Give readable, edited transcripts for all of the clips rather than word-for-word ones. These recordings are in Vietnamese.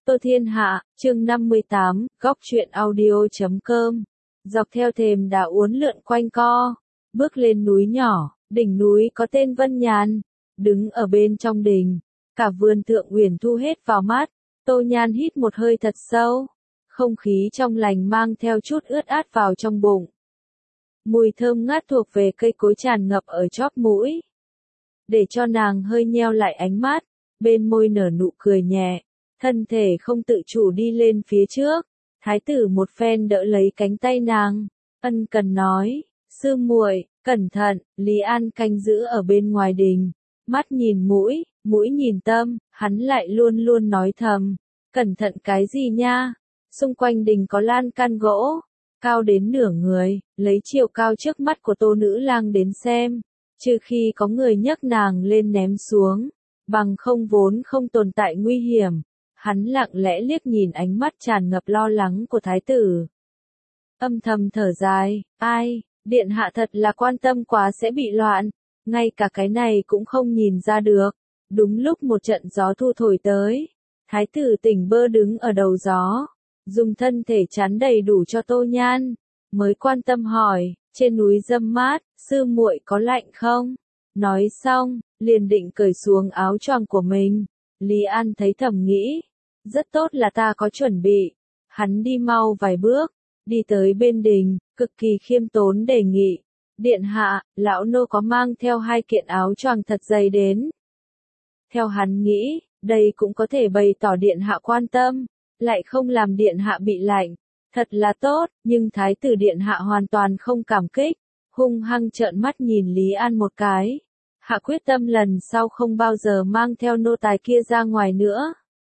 Tô Thiên Hạ, chương 58, góc truyện audio.com. Dọc theo thềm đá uốn lượn quanh co, bước lên núi nhỏ, đỉnh núi có tên Vân Nhàn, đứng ở bên trong đình, cả vườn thượng uyển thu hết vào mắt, Tô Nhan hít một hơi thật sâu, không khí trong lành mang theo chút ướt át vào trong bụng. Mùi thơm ngát thuộc về cây cối tràn ngập ở chóp mũi, để cho nàng hơi nheo lại ánh mắt, bên môi nở nụ cười nhẹ. Thân thể không tự chủ đi lên phía trước, thái tử một phen đỡ lấy cánh tay nàng, ân cần nói, sư muội, cẩn thận, Lý An canh giữ ở bên ngoài đình, mắt nhìn mũi, mũi nhìn tâm, hắn lại luôn luôn nói thầm, cẩn thận cái gì nha, xung quanh đình có lan can gỗ, cao đến nửa người, lấy chiều cao trước mắt của Tô nữ lang đến xem, trừ khi có người nhấc nàng lên ném xuống, bằng không vốn không tồn tại nguy hiểm. Hắn lặng lẽ liếc nhìn ánh mắt tràn ngập lo lắng của thái tử. Âm thầm thở dài, ai, điện hạ thật là quan tâm quá sẽ bị loạn, ngay cả cái này cũng không nhìn ra được. Đúng lúc một trận gió thu thổi tới, thái tử tỉnh bơ đứng ở đầu gió, dùng thân thể chắn đầy đủ cho Tô Nhan, mới quan tâm hỏi, trên núi râm mát, sư muội có lạnh không? Nói xong, liền định cởi xuống áo choàng của mình. Lý An thấy thầm nghĩ, rất tốt là ta có chuẩn bị. Hắn đi mau vài bước, đi tới bên đình, cực kỳ khiêm tốn đề nghị. Điện hạ, lão nô có mang theo 2 kiện áo choàng thật dày đến. Theo hắn nghĩ, đây cũng có thể bày tỏ điện hạ quan tâm, lại không làm điện hạ bị lạnh. Thật là tốt, nhưng thái tử điện hạ hoàn toàn không cảm kích, hung hăng trợn mắt nhìn Lý An một cái. Hạ quyết tâm lần sau không bao giờ mang theo nô tài kia ra ngoài nữa.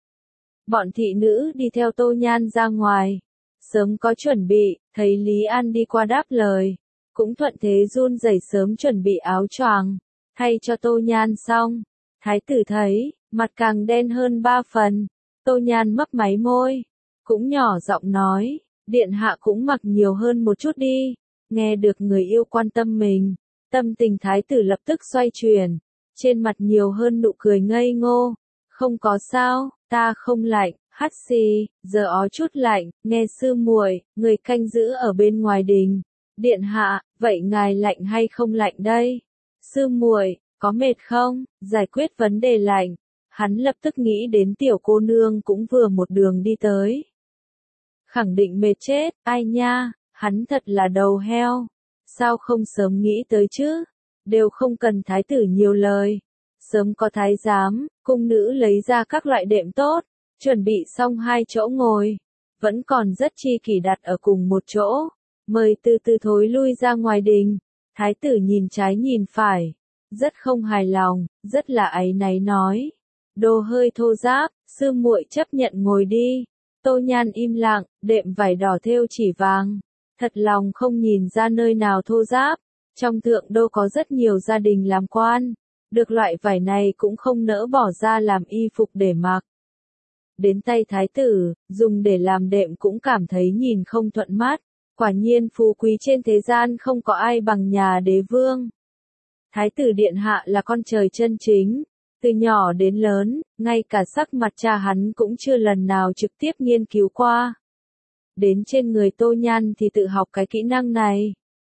Bọn thị nữ đi theo Tô Nhan ra ngoài. Sớm có chuẩn bị, thấy Lý An đi qua đáp lời. Cũng thuận thế run rẩy sớm chuẩn bị áo choàng, thay cho Tô Nhan xong. Thái tử thấy, mặt càng đen hơn 3 phần. Tô Nhan mấp máy môi, cũng nhỏ giọng nói, điện hạ cũng mặc nhiều hơn một chút đi. Nghe được người yêu quan tâm mình. Tâm tình thái tử lập tức xoay chuyển, trên mặt nhiều hơn nụ cười ngây ngô. Không có sao, ta không lạnh, hắt xì, giờ ó chút lạnh, nghe sư muội, người canh giữ ở bên ngoài đình. Điện hạ, vậy ngài lạnh hay không lạnh đây? Sư muội, có mệt không? Giải quyết vấn đề lạnh. Hắn lập tức nghĩ đến tiểu cô nương cũng vừa một đường đi tới. Khẳng định mệt chết, ai nha, hắn thật là đầu heo. Sao không sớm nghĩ tới chứ? Đều không cần thái tử nhiều lời. Sớm có thái giám, cung nữ lấy ra các loại đệm tốt, chuẩn bị xong 2 chỗ ngồi. Vẫn còn rất chi kỷ đặt ở cùng một chỗ. Mời từ từ thối lui ra ngoài đình. Thái tử nhìn trái nhìn phải. Rất không hài lòng, rất là áy náy nói. Đồ hơi thô ráp, sư muội chấp nhận ngồi đi. Tô Nhan im lặng, đệm vải đỏ thêu chỉ vàng. Thật lòng không nhìn ra nơi nào thô ráp, trong thượng đô có rất nhiều gia đình làm quan, được loại vải này cũng không nỡ bỏ ra làm y phục để mặc. Đến tay thái tử, dùng để làm đệm cũng cảm thấy nhìn không thuận mắt, quả nhiên phú quý trên thế gian không có ai bằng nhà đế vương. Thái tử điện hạ là con trời chân chính, từ nhỏ đến lớn, ngay cả sắc mặt cha hắn cũng chưa lần nào trực tiếp nghiên cứu qua. Đến trên người Tô Nhan thì tự học cái kỹ năng này.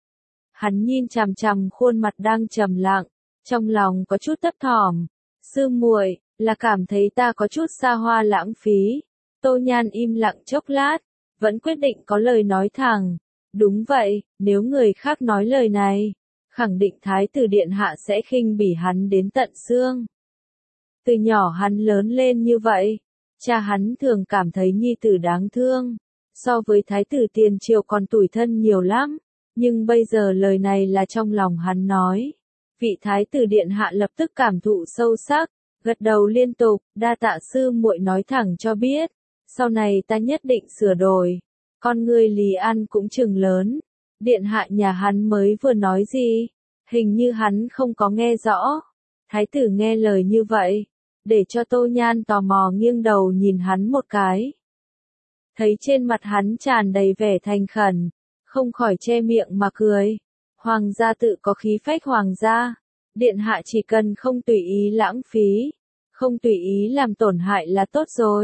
Hắn nhìn chằm chằm khuôn mặt đang trầm lặng, trong lòng có chút thấp thỏm. Sư muội, là cảm thấy ta có chút xa hoa lãng phí. Tô Nhan im lặng chốc lát, vẫn quyết định có lời nói thẳng. Đúng vậy, nếu người khác nói lời này, khẳng định thái tử điện hạ sẽ khinh bỉ hắn đến tận xương. Từ nhỏ hắn lớn lên như vậy, cha hắn thường cảm thấy nhi tử đáng thương. So với thái tử tiền triều còn tủi thân nhiều lắm, nhưng bây giờ lời này là trong lòng hắn nói. Vị thái tử điện hạ lập tức cảm thụ sâu sắc, gật đầu liên tục, đa tạ sư muội nói thẳng cho biết, sau này ta nhất định sửa đổi. Con người Lý An cũng chừng lớn, điện hạ nhà hắn mới vừa nói gì, hình như hắn không có nghe rõ. Thái tử nghe lời như vậy, để cho Tô Nhan tò mò nghiêng đầu nhìn hắn một cái. Thấy trên mặt hắn tràn đầy vẻ thành khẩn, không khỏi che miệng mà cười. Hoàng gia tự có khí phách hoàng gia, điện hạ chỉ cần không tùy ý lãng phí, không tùy ý làm tổn hại là tốt rồi.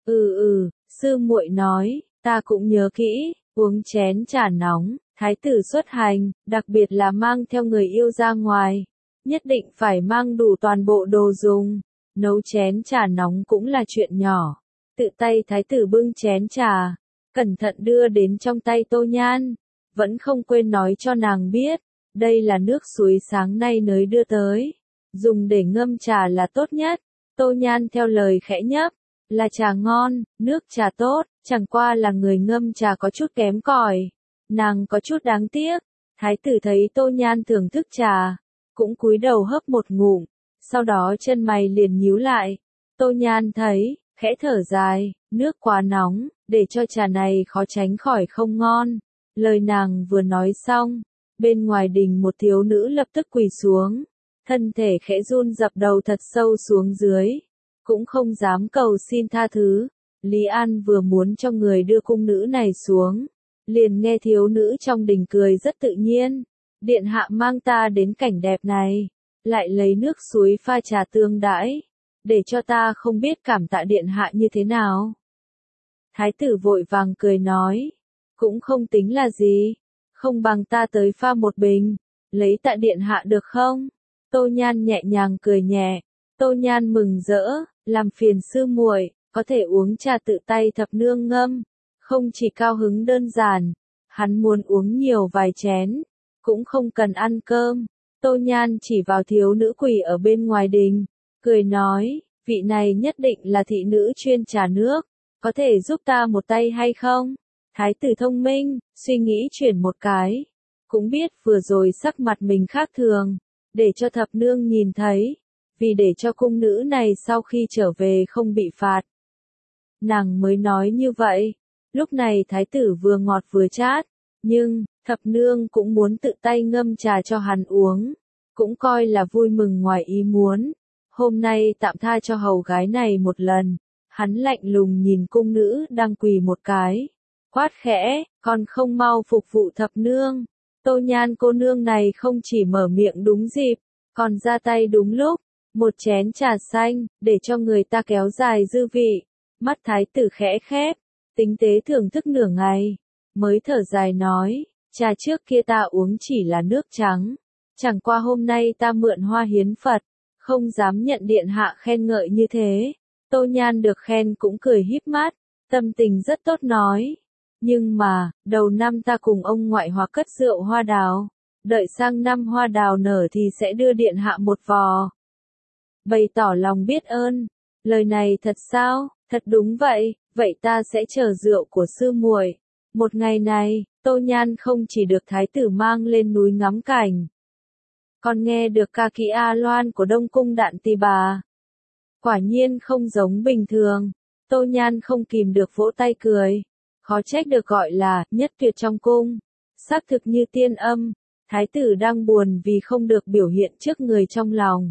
Sư muội nói, ta cũng nhớ kỹ, uống chén trà nóng, thái tử xuất hành, đặc biệt là mang theo người yêu ra ngoài, nhất định phải mang đủ toàn bộ đồ dùng, nấu chén trà nóng cũng là chuyện nhỏ, tự tay thái tử bưng chén trà, cẩn thận đưa đến trong tay Tô Nhan, vẫn không quên nói cho nàng biết, đây là nước suối sáng nay nới đưa tới, dùng để ngâm trà là tốt nhất, Tô Nhan theo lời khẽ nhấp, là trà ngon, nước trà tốt, chẳng qua là người ngâm trà có chút kém cỏi. Nàng có chút đáng tiếc, thái tử thấy Tô Nhan thưởng thức trà, cũng cúi đầu hấp một ngụm, sau đó chân mày liền nhíu lại. Tô Nhan thấy, khẽ thở dài, nước quá nóng, để cho trà này khó tránh khỏi không ngon. Lời nàng vừa nói xong, bên ngoài đình một thiếu nữ lập tức quỳ xuống, thân thể khẽ run dập đầu thật sâu xuống dưới, cũng không dám cầu xin tha thứ. Lý An vừa muốn cho người đưa cung nữ này xuống, liền nghe thiếu nữ trong đình cười rất tự nhiên, điện hạ mang ta đến cảnh đẹp này, lại lấy nước suối pha trà tương đãi, để cho ta không biết cảm tạ điện hạ như thế nào. Thái tử vội vàng cười nói, cũng không tính là gì, không bằng ta tới pha một bình, lấy tạ điện hạ được không? Tô Nhan nhẹ nhàng cười nhẹ, Tô Nhan mừng rỡ, làm phiền sư muội, có thể uống trà tự tay thập nương ngâm, không chỉ cao hứng đơn giản, hắn muốn uống nhiều vài chén, cũng không cần ăn cơm. Tô Nhan chỉ vào thiếu nữ quỳ ở bên ngoài đình, cười nói, vị này nhất định là thị nữ chuyên trà nước, có thể giúp ta một tay hay không? Thái tử thông minh, suy nghĩ chuyển một cái, cũng biết vừa rồi sắc mặt mình khác thường, để cho thập nương nhìn thấy, vì để cho cung nữ này sau khi trở về không bị phạt. Nàng mới nói như vậy, lúc này thái tử vừa ngọt vừa chát, nhưng, thập nương cũng muốn tự tay ngâm trà cho hắn uống, cũng coi là vui mừng ngoài ý muốn. Hôm nay tạm tha cho hầu gái này một lần, hắn lạnh lùng nhìn cung nữ đang quỳ một cái, quát khẽ, còn không mau phục vụ thập nương. Tô Nhan cô nương này không chỉ mở miệng đúng dịp, còn ra tay đúng lúc, một chén trà xanh, để cho người ta kéo dài dư vị. Mắt thái tử khẽ khép, tinh tế thưởng thức nửa ngày, mới thở dài nói, trà trước kia ta uống chỉ là nước trắng, chẳng qua hôm nay ta mượn hoa hiến Phật, không dám nhận điện hạ khen ngợi như thế. Tô Nhan được khen cũng cười híp mắt, tâm tình rất tốt nói, nhưng mà, đầu năm ta cùng ông ngoại hòa cất rượu hoa đào, đợi sang năm hoa đào nở thì sẽ đưa điện hạ một vò. Bày tỏ lòng biết ơn, lời này thật sao? Thật đúng vậy, vậy ta sẽ chờ rượu của sư muội. Một ngày này, Tô Nhan không chỉ được thái tử mang lên núi ngắm cảnh, còn nghe được ca kỹ A Loan của Đông Cung Đạn Tỳ Bà. Quả nhiên không giống bình thường, Tô Nhan không kìm được vỗ tay cười, khó trách được gọi là nhất tuyệt trong cung. Xác thực như tiên âm, thái tử đang buồn vì không được biểu hiện trước người trong lòng.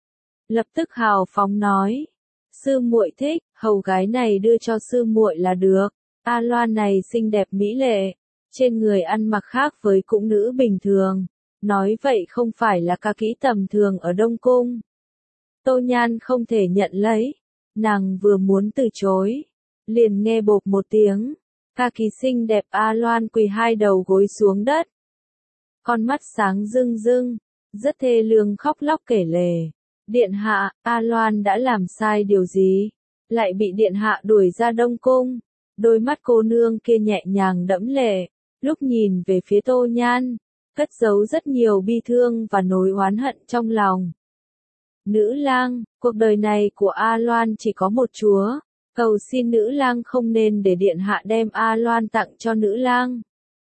Lập tức hào phóng nói, sư muội thích, hầu gái này đưa cho sư muội là được. A Loan này xinh đẹp mỹ lệ, trên người ăn mặc khác với cung nữ bình thường, nói vậy không phải là ca kỹ tầm thường ở Đông Cung. Tô Nhan không thể nhận lấy, nàng vừa muốn từ chối, liền nghe bộp một tiếng, ca kỹ xinh đẹp A Loan quỳ hai đầu gối xuống đất. Con mắt sáng rưng rưng, rất thê lương khóc lóc kể lể. Điện hạ, A Loan đã làm sai điều gì? Lại bị điện hạ đuổi ra Đông Cung. Đôi mắt cô nương kia nhẹ nhàng đẫm lệ, lúc nhìn về phía Tô Nhan, cất giấu rất nhiều bi thương và nỗi oán hận trong lòng. Nữ lang, cuộc đời này của A Loan chỉ có một chúa, cầu xin nữ lang không nên để điện hạ đem A Loan tặng cho nữ lang.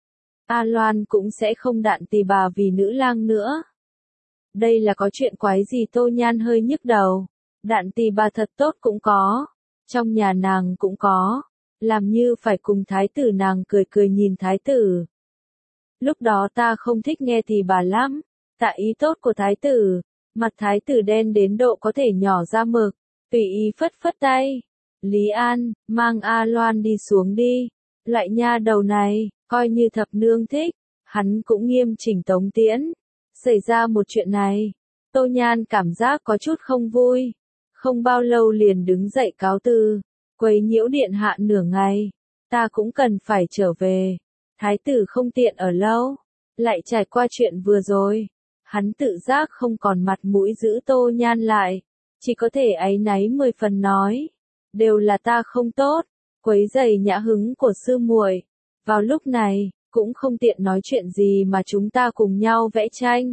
A Loan cũng sẽ không Đạn Tỳ Bà vì nữ lang nữa. Đây là có chuyện quái gì? Tô Nhan hơi nhức đầu. Đạn Tỳ Bà thật tốt cũng có, trong nhà nàng cũng có, làm như phải cùng thái tử. Nàng cười cười nhìn thái tử. Lúc đó ta không thích nghe Tỳ Bà lắm, tạ ý tốt của thái tử, mặt thái tử đen đến độ có thể nhỏ ra mực, tùy ý phất phất tay. Lý An, mang A Loan đi xuống đi, loại nha đầu này, coi như thập nương thích, hắn cũng nghiêm chỉnh tống tiễn. Xảy ra một chuyện này, Tô Nhan cảm giác có chút không vui, không bao lâu liền đứng dậy cáo từ. quấy nhiễu điện hạ nửa ngày, ta cũng cần phải trở về. Thái tử không tiện ở lâu, lại trải qua chuyện vừa rồi, hắn tự giác không còn mặt mũi giữ Tô Nhan lại, chỉ có thể áy náy 10 phần nói, đều là ta không tốt, quấy rầy nhã hứng của sư muội. Vào lúc này, cũng không tiện nói chuyện gì mà chúng ta cùng nhau vẽ tranh.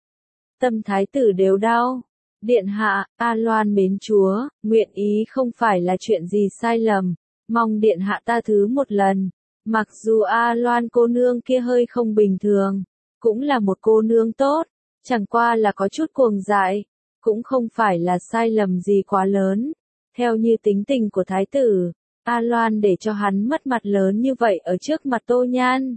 Tâm thái tử đều đau. Điện hạ, A Loan mến chúa, nguyện ý không phải là chuyện gì sai lầm, mong điện hạ ta thứ một lần. Mặc dù A Loan cô nương kia hơi không bình thường, cũng là một cô nương tốt, chẳng qua là có chút cuồng dại, cũng không phải là sai lầm gì quá lớn. Theo như tính tình của thái tử, A Loan để cho hắn mất mặt lớn như vậy ở trước mặt Tô Nhan.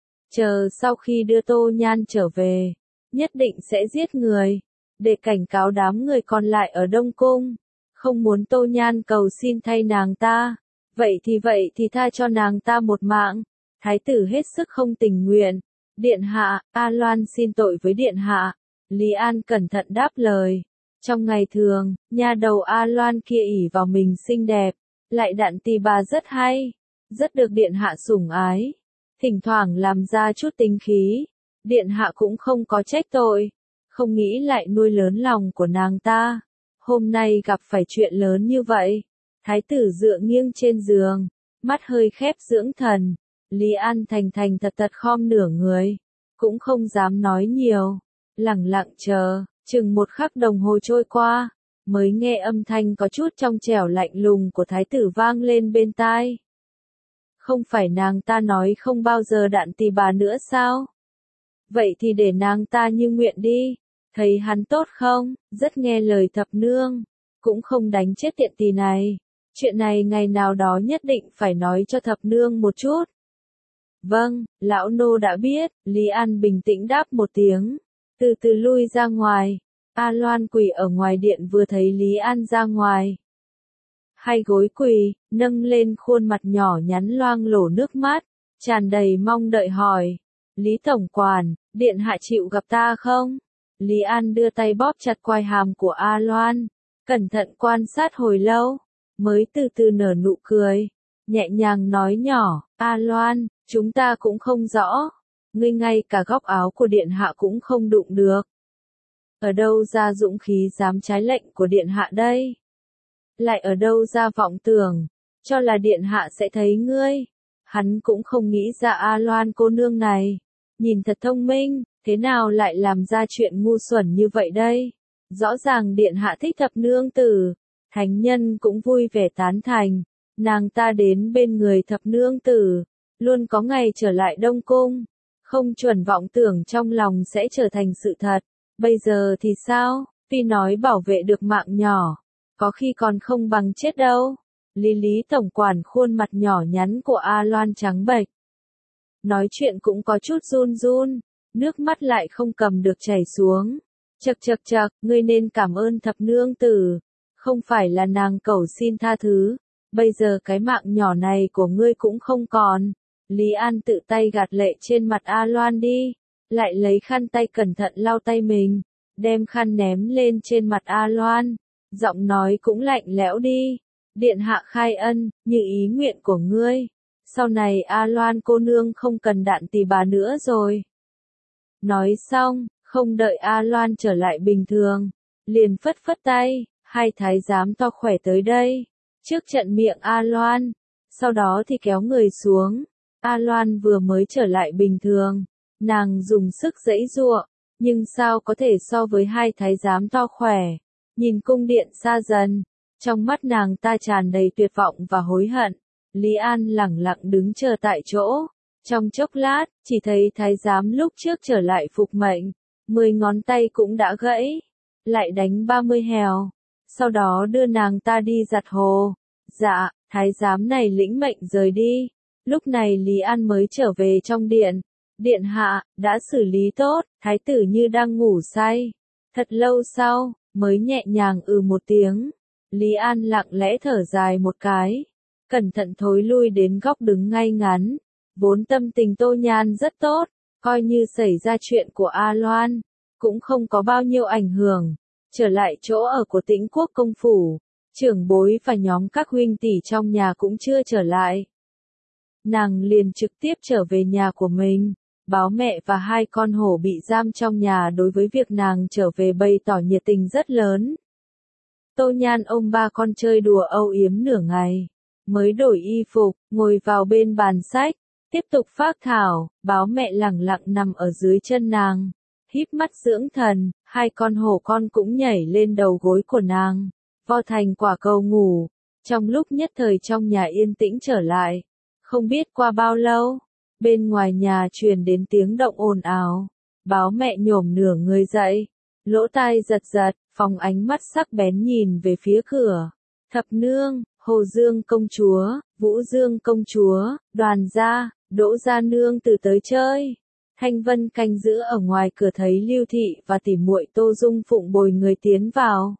Chờ sau khi đưa Tô Nhan trở về, nhất định sẽ giết người, để cảnh cáo đám người còn lại ở Đông Cung, không muốn Tô Nhan cầu xin thay nàng ta. Vậy thì tha cho nàng ta một mạng. Thái tử hết sức không tình nguyện. Điện hạ, A Loan xin tội với điện hạ. Lý An cẩn thận đáp lời. Trong ngày thường, nha đầu A Loan kia ỷ vào mình xinh đẹp, lại đạn tì bà rất hay, rất được điện hạ sủng ái. Thỉnh thoảng làm ra chút tính khí, điện hạ cũng không có trách tội, không nghĩ lại nuôi lớn lòng của nàng ta. Hôm nay gặp phải chuyện lớn như vậy. Thái tử dựa nghiêng trên giường, mắt hơi khép dưỡng thần. Lý An thành thật khom nửa người, cũng không dám nói nhiều, lẳng lặng chờ, chừng một khắc đồng hồ trôi qua, mới nghe âm thanh có chút trong trẻo lạnh lùng của thái tử vang lên bên tai. Không phải nàng ta nói không bao giờ đạn tì bà nữa sao? Vậy thì để nàng ta như nguyện đi, thấy hắn tốt không, rất nghe lời thập nương, cũng không đánh chết tiện tì này. Chuyện này ngày nào đó nhất định phải nói cho thập nương một chút. Vâng, lão nô đã biết, Lý An bình tĩnh đáp một tiếng, từ từ lui ra ngoài. A Loan quỳ ở ngoài điện vừa thấy Lý An ra ngoài. Hai gối quỳ, nâng lên khuôn mặt nhỏ nhắn loang lổ nước mắt, tràn đầy mong đợi hỏi. Lý tổng quản, điện hạ chịu gặp ta không? Lý An đưa tay bóp chặt quai hàm của A Loan, cẩn thận quan sát hồi lâu, mới từ từ nở nụ cười, nhẹ nhàng nói nhỏ, A Loan, chúng ta cũng không rõ, ngươi ngay cả góc áo của điện hạ cũng không đụng được. Ở đâu ra dũng khí dám trái lệnh của điện hạ đây? Lại ở đâu ra vọng tưởng, cho là điện hạ sẽ thấy ngươi? Hắn cũng không nghĩ ra A Loan cô nương này, nhìn thật thông minh, thế nào lại làm ra chuyện ngu xuẩn như vậy đây? Rõ ràng điện hạ thích thập nương tử. Thánh nhân cũng vui vẻ tán thành, nàng ta đến bên người thập nương tử, luôn có ngày trở lại Đông Cung, không chuẩn vọng tưởng trong lòng sẽ trở thành sự thật. Bây giờ thì sao, tuy nói bảo vệ được mạng nhỏ, có khi còn không bằng chết đâu. Lý tổng quản khuôn mặt nhỏ nhắn của A Loan trắng bệch. Nói chuyện cũng có chút run run, nước mắt lại không cầm được chảy xuống. Chậc, ngươi nên cảm ơn thập nương tử. Không phải là nàng cầu xin tha thứ, bây giờ cái mạng nhỏ này của ngươi cũng không còn. Lý An tự tay gạt lệ trên mặt A Loan đi, lại lấy khăn tay cẩn thận lau tay mình, đem khăn ném lên trên mặt A Loan, giọng nói cũng lạnh lẽo đi. Điện hạ khai ân, như ý nguyện của ngươi, sau này A Loan cô nương không cần đạn tì bà nữa rồi. Nói xong, không đợi A Loan trở lại bình thường, liền phất phất tay. Hai thái giám to khỏe tới đây, trước trận miệng A Loan, sau đó thì kéo người xuống. A Loan vừa mới trở lại bình thường, nàng dùng sức giãy giụa, nhưng sao có thể so với hai thái giám to khỏe. Nhìn cung điện xa dần, trong mắt nàng ta tràn đầy tuyệt vọng và hối hận. Lý An lẳng lặng đứng chờ tại chỗ, trong chốc lát, chỉ thấy thái giám lúc trước trở lại phục mệnh, 10 ngón tay cũng đã gãy, lại đánh 30 hèo. Sau đó đưa nàng ta đi giặt hồ. Dạ, thái giám này lĩnh mệnh rời đi. Lúc này Lý An mới trở về trong điện. Điện hạ, đã xử lý tốt, thái tử như đang ngủ say. Thật lâu sau, mới nhẹ nhàng một tiếng. Lý An lặng lẽ thở dài một cái. Cẩn thận thối lui đến góc đứng ngay ngắn. Vốn tâm tình Tô Nhan rất tốt, coi như xảy ra chuyện của A Loan, cũng không có bao nhiêu ảnh hưởng. Trở lại chỗ ở của Tĩnh Quốc công phủ, trưởng bối và nhóm các huynh tỷ trong nhà cũng chưa trở lại. Nàng liền trực tiếp trở về nhà của mình, báo mẹ và hai con hổ bị giam trong nhà đối với việc nàng trở về bày tỏ nhiệt tình rất lớn. Tô Nhan ôm ba con chơi đùa âu yếm nửa ngày, mới đổi y phục, ngồi vào bên bàn sách, tiếp tục phác thảo, báo mẹ lẳng lặng nằm ở dưới chân nàng, híp mắt dưỡng thần, hai con hổ con cũng nhảy lên đầu gối của nàng, vo thành quả cầu ngủ. Trong lúc nhất thời trong nhà yên tĩnh trở lại, không biết qua bao lâu, bên ngoài nhà truyền đến tiếng động ồn ào, báo mẹ nhổm nửa người dậy, lỗ tai giật giật, phóng ánh mắt sắc bén nhìn về phía cửa. Thập nương, Hồ Dương công chúa, Vũ Dương công chúa, Đoàn gia, Đỗ gia nương từ tới chơi. Thanh Vân canh giữ ở ngoài cửa thấy Lưu Thị và tỉ muội Tô Dung phụng bồi người tiến vào.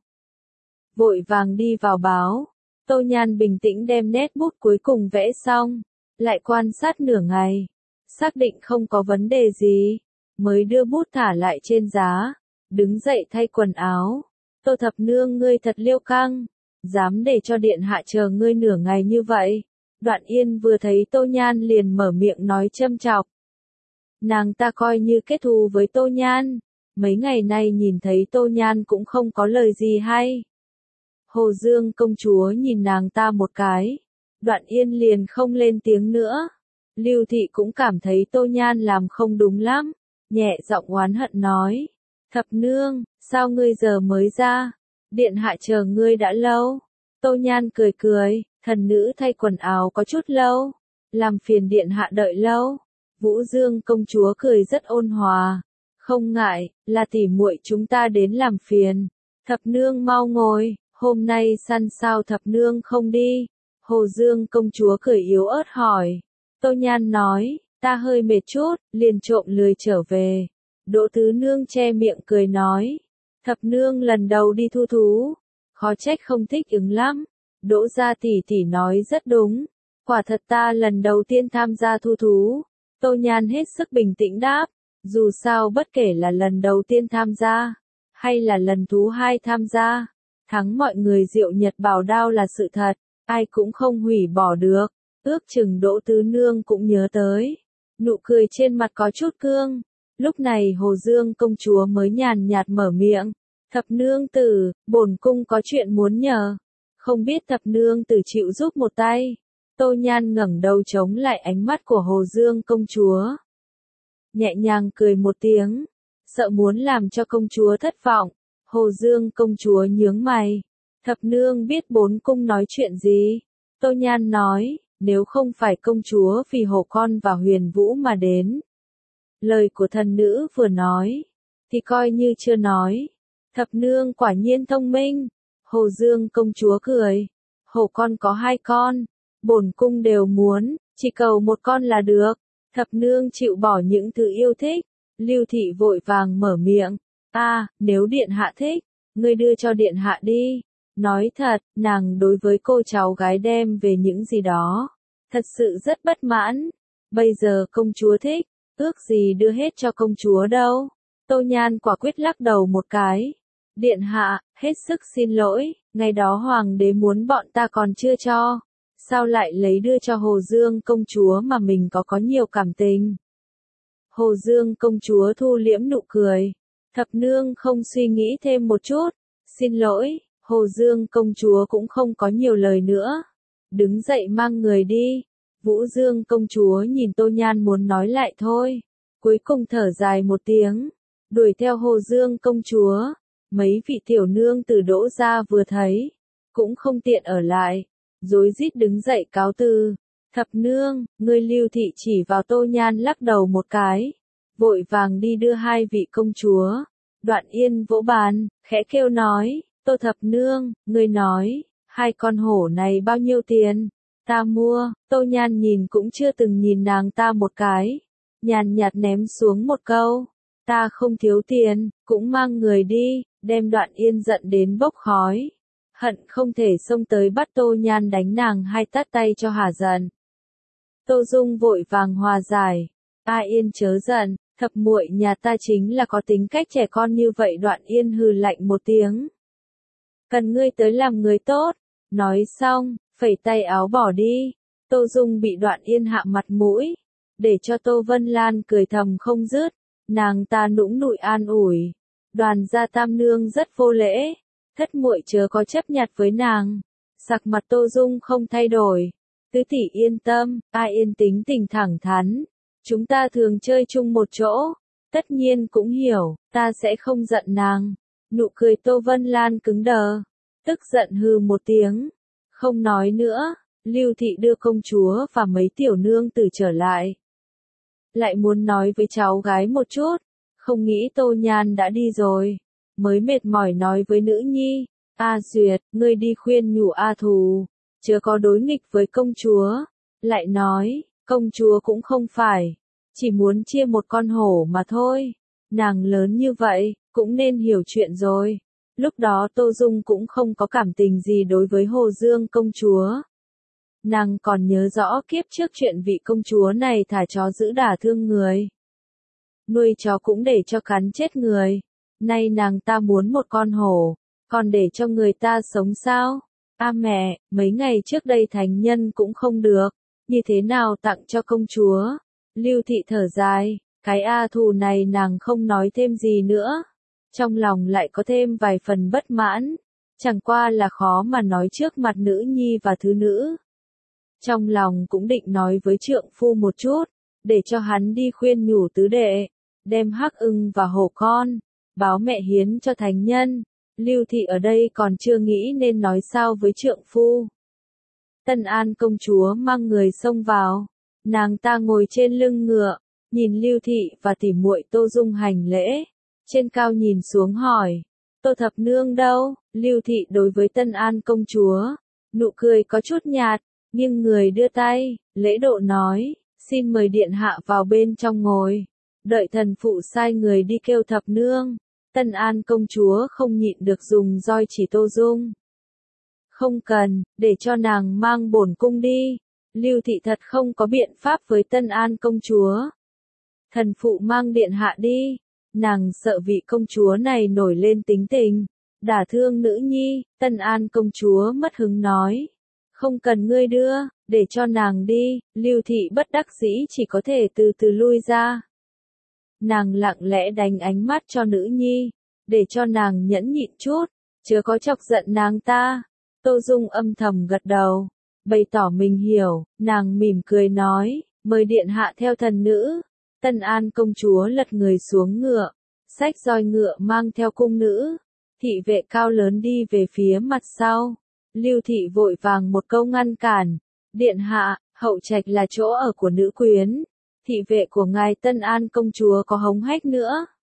Vội vàng đi vào báo, Tô Nhan bình tĩnh đem nét bút cuối cùng vẽ xong, lại quan sát nửa ngày, xác định không có vấn đề gì, mới đưa bút thả lại trên giá, đứng dậy thay quần áo. Tô thập nương ngươi thật liêu căng, dám để cho điện hạ chờ ngươi nửa ngày như vậy. Đoạn Yên vừa thấy Tô Nhan liền mở miệng nói châm chọc. Nàng ta coi như kết thù với Tô Nhan, mấy ngày nay nhìn thấy Tô Nhan cũng không có lời gì hay. Hồ Dương công chúa nhìn nàng ta một cái, Đoạn Yên liền không lên tiếng nữa. Lưu Thị cũng cảm thấy Tô Nhan làm không đúng lắm, nhẹ giọng oán hận nói. Thập nương, sao ngươi giờ mới ra? Điện hạ chờ ngươi đã lâu. Tô Nhan cười cười, thần nữ thay quần áo có chút lâu, làm phiền điện hạ đợi lâu. Vũ Dương công chúa cười rất ôn hòa, không ngại, là tỉ muội chúng ta đến làm phiền. Thập nương mau ngồi, hôm nay săn sao thập nương không đi? Hồ Dương công chúa cười yếu ớt hỏi. Tô Nhan nói, ta hơi mệt chút, liền trộm lười trở về. Đỗ tứ nương che miệng cười nói, thập nương lần đầu đi thu thú, khó trách không thích ứng lắm. Đỗ gia tỷ tỷ nói rất đúng, quả thật ta lần đầu tiên tham gia thu thú. Tô Nhan hết sức bình tĩnh đáp, dù sao bất kể là lần đầu tiên tham gia, hay là lần thứ hai tham gia, thắng mọi người Diệu Nhật Bảo Đao là sự thật, ai cũng không hủy bỏ được. Ước chừng Đỗ tứ nương cũng nhớ tới, nụ cười trên mặt có chút cương. Lúc này Hồ Dương công chúa mới nhàn nhạt mở miệng, thập nương tử, bổn cung có chuyện muốn nhờ, không biết thập nương tử chịu giúp một tay. Tô Nhan ngẩng đầu chống lại ánh mắt của Hồ Dương công chúa, nhẹ nhàng cười một tiếng, sợ muốn làm cho công chúa thất vọng. Hồ Dương công chúa nhướng mày, thập nương biết bổn cung nói chuyện gì? Tô Nhan nói, nếu không phải công chúa vì hổ con và Huyền Vũ mà đến, lời của thần nữ vừa nói, thì coi như chưa nói. Thập nương quả nhiên thông minh. Hồ Dương công chúa cười, hổ con có 2 con, bổn cung đều muốn, chỉ cầu một con là được. Thập nương chịu bỏ những thứ yêu thích. Lưu Thị vội vàng mở miệng, nếu điện hạ thích, ngươi đưa cho điện hạ đi. Nói thật, nàng đối với cô cháu gái đem về những gì đó, thật sự rất bất mãn. Bây giờ công chúa thích, ước gì đưa hết cho công chúa đâu. Tô Nhan quả quyết lắc đầu một cái. Điện hạ, hết sức xin lỗi, ngày đó hoàng đế muốn bọn ta còn chưa cho, sao lại lấy đưa cho Hồ Dương công chúa mà mình có nhiều cảm tình. Hồ Dương công chúa thu liễm nụ cười, thập nương không suy nghĩ thêm một chút, xin lỗi. Hồ Dương công chúa cũng không có nhiều lời nữa, đứng dậy mang người đi. Vũ Dương công chúa nhìn Tô Nhan muốn nói lại thôi, cuối cùng thở dài một tiếng, đuổi theo Hồ Dương công chúa. Mấy vị tiểu nương từ Đỗ gia vừa thấy, cũng không tiện ở lại, rối rít đứng dậy cáo từ. Thập nương, ngươi Lưu Thị chỉ vào Tô Nhan lắc đầu một cái, vội vàng đi đưa 2 vị công chúa. Đoạn Yên vỗ bàn, khẽ kêu nói, Tô thập nương, ngươi nói, 2 con hổ này bao nhiêu tiền? Ta mua. Tô Nhan nhìn cũng chưa từng nhìn nàng ta một cái, nhàn nhạt ném xuống một câu, ta không thiếu tiền, cũng mang người đi, đem Đoạn Yên giận đến bốc khói, hận không thể xông tới bắt Tô Nhan đánh nàng 2 tát tay cho hả giận. Tô Dung vội vàng hòa giải, Yên chớ giận, thập muội nhà ta chính là có tính cách trẻ con như vậy. Đoạn Yên hừ lạnh một tiếng, cần ngươi tới làm người tốt, Nói xong, phẩy tay áo bỏ đi. Tô Dung bị Đoạn Yên hạ mặt mũi, để cho Tô Vân Lan cười thầm không dứt. Nàng ta nũng nụi an ủi. Đoàn gia tam nương rất vô lễ, thất muội chớ có chấp nhặt với nàng. Sắc mặt Tô Dung không thay đổi. Tứ tỷ yên tâm, ai yên tính tình thẳng thắn. Chúng ta thường chơi chung một chỗ, tất nhiên cũng hiểu, ta sẽ không giận nàng. Nụ cười Tô Vân Lan cứng đờ, tức giận hừ một tiếng, không nói nữa. Lưu Thị đưa công chúa và mấy tiểu nương tử trở lại. Lại muốn nói với cháu gái một chút, không nghĩ Tô Nhan đã đi rồi. Mới mệt mỏi nói với nữ nhi, A Duyệt, ngươi đi khuyên nhủ A Thù, chớ có đối nghịch với công chúa. Lại nói, công chúa cũng không phải, chỉ muốn chia một con hổ mà thôi. Nàng lớn như vậy, cũng nên hiểu chuyện rồi. Lúc đó Tô Dung cũng không có cảm tình gì đối với Hồ Dương công chúa. Nàng còn nhớ rõ kiếp trước chuyện vị công chúa này thả chó giữ đả thương người. Nuôi chó cũng để cho cắn chết người. Nay nàng ta muốn một con hổ, còn để cho người ta sống sao? A mẹ, mấy ngày trước đây thành nhân cũng không được, như thế nào tặng cho công chúa? Lưu Thị thở dài, cái A Thù này nàng không nói thêm gì nữa. Trong lòng lại có thêm vài phần bất mãn, chẳng qua là khó mà nói trước mặt nữ nhi và thứ nữ. Trong lòng cũng định nói với trượng phu một chút, để cho hắn đi khuyên nhủ tứ đệ, đem Hắc Ưng và hổ con, báo mẹ hiến cho thành nhân. Lưu Thị ở đây còn chưa nghĩ nên nói sao với trượng phu. Tân An công chúa mang người xông vào, nàng ta ngồi trên lưng ngựa, nhìn Lưu Thị và tỉ muội Tô Dung hành lễ, trên cao nhìn xuống hỏi, Tô thập nương đâu? Lưu Thị đối với Tân An công chúa, nụ cười có chút nhạt, nghiêng người đưa tay, lễ độ nói, xin mời điện hạ vào bên trong ngồi, đợi thần phụ sai người đi kêu thập nương. Tân An công chúa không nhịn được dùng roi chỉ Tô Dung. Không cần, để cho nàng mang bổn cung đi. Lưu Thị thật không có biện pháp với Tân An công chúa. Thần phụ mang điện hạ đi. Nàng sợ vị công chúa này nổi lên tính tình, đả thương nữ nhi. Tân An công chúa mất hứng nói, không cần ngươi đưa, để cho nàng đi. Lưu Thị bất đắc dĩ chỉ có thể từ từ lui ra. Nàng lặng lẽ đánh ánh mắt cho nữ nhi, để cho nàng nhẫn nhịn chút, chớ có chọc giận nàng ta. Tô Dung âm thầm gật đầu, bày tỏ mình hiểu, nàng mỉm cười nói, mời điện hạ theo thần nữ. Tân An công chúa lật người xuống ngựa, xách roi ngựa mang theo cung nữ, thị vệ cao lớn đi về phía mặt sau. Lưu Thị vội vàng một câu ngăn cản, điện hạ, hậu trạch là chỗ ở của nữ quyến. Thị vệ của ngài Tân An công chúa có hống hách nữa.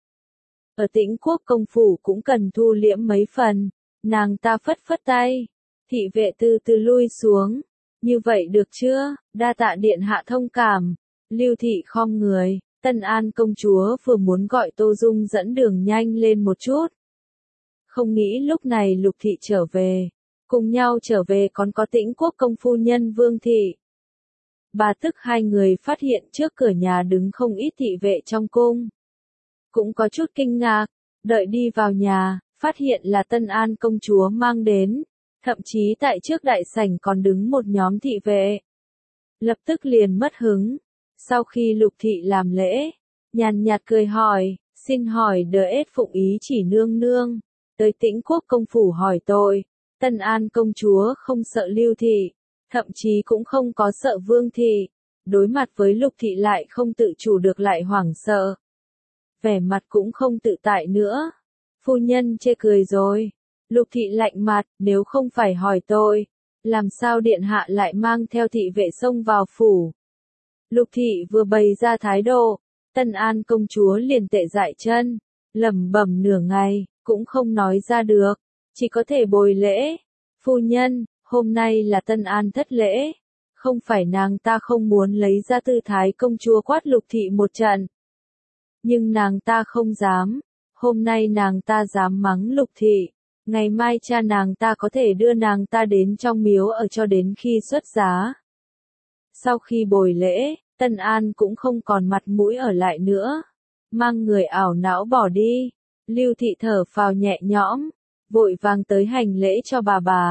Ở Tĩnh Quốc công phủ cũng cần thu liễm mấy phần. Nàng ta phất phất tay. Thị vệ từ từ lui xuống. Như vậy được chưa? Đa tạ điện hạ thông cảm. Lưu Thị khom người. Tân An công chúa vừa muốn gọi Tô Dung dẫn đường nhanh lên một chút. Không nghĩ lúc này Lục Thị trở về. Cùng nhau trở về còn có Tĩnh Quốc công phu nhân Vương Thị. Bà tức hai người phát hiện trước cửa nhà đứng không ít thị vệ trong cung. Cũng có chút kinh ngạc, đợi đi vào nhà, phát hiện là Tân An công chúa mang đến, thậm chí tại trước đại sảnh còn đứng một nhóm thị vệ. Lập tức liền mất hứng, sau khi Lục Thị làm lễ, nhàn nhạt cười hỏi, xin hỏi đỡ ết phụng ý chỉ nương nương, tới Tĩnh Quốc công phủ hỏi tội. Tân An công chúa không sợ Lưu Thị, thậm chí cũng không có sợ Vương Thị, đối mặt với Lục Thị lại không tự chủ được lại hoảng sợ. Vẻ mặt cũng không tự tại nữa. Phu nhân chê cười rồi. Lục Thị lạnh mặt, nếu không phải hỏi tôi, làm sao điện hạ lại mang theo thị vệ xông vào phủ. Lục Thị vừa bày ra thái độ, Tân An công chúa liền tệ dại chân, lẩm bẩm nửa ngày, cũng không nói ra được, chỉ có thể bồi lễ. Phu nhân, hôm nay là Tân An thất lễ, không phải nàng ta không muốn lấy ra tư thái công chúa quát Lục Thị một trận. Nhưng nàng ta không dám, hôm nay nàng ta dám mắng Lục Thị, ngày mai cha nàng ta có thể đưa nàng ta đến trong miếu ở cho đến khi xuất giá. Sau khi bồi lễ, Tân An cũng không còn mặt mũi ở lại nữa, mang người ảo não bỏ đi. Lưu Thị thở phào nhẹ nhõm, vội vàng tới hành lễ cho bà,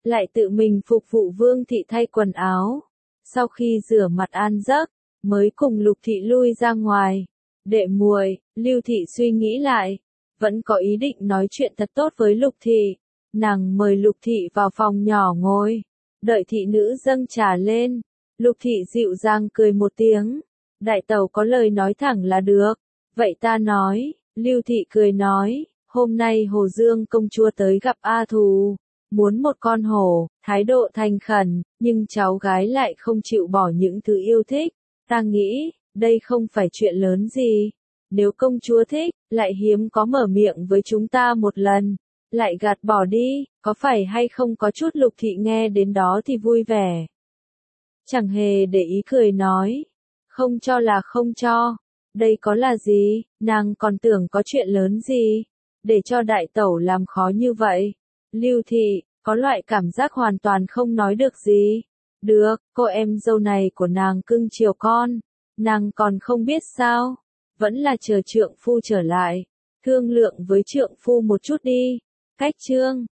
lại tự mình phục vụ Vương thị thay quần áo. Sau khi rửa mặt an giấc, mới cùng Lục thị lui ra ngoài. Đệ muội, Lưu thị suy nghĩ lại, vẫn có ý định nói chuyện thật tốt với Lục thị. Nàng mời Lục thị vào phòng nhỏ ngồi, đợi thị nữ dâng trà lên. Lục thị dịu dàng cười một tiếng, đại tẩu có lời nói thẳng là được, vậy ta nói. Lưu thị cười nói, hôm nay Hồ Dương công chúa tới gặp A Thù, muốn một con hổ, thái độ thành khẩn, nhưng cháu gái lại không chịu bỏ những thứ yêu thích. Ta nghĩ, đây không phải chuyện lớn gì. Nếu công chúa thích, lại hiếm có mở miệng với chúng ta một lần, lại gạt bỏ đi, có phải hay không có chút. Lục thị nghe đến đó thì vui vẻ, chẳng hề để ý cười nói, không cho là không cho, đây có là gì, nàng còn tưởng có chuyện lớn gì, để cho đại tẩu làm khó như vậy. Lưu thị, có loại cảm giác hoàn toàn không nói được gì. Được, cô em dâu này của nàng cưng chiều con, nàng còn không biết sao, vẫn là chờ trượng phu trở lại, thương lượng với trượng phu một chút đi. Cách chương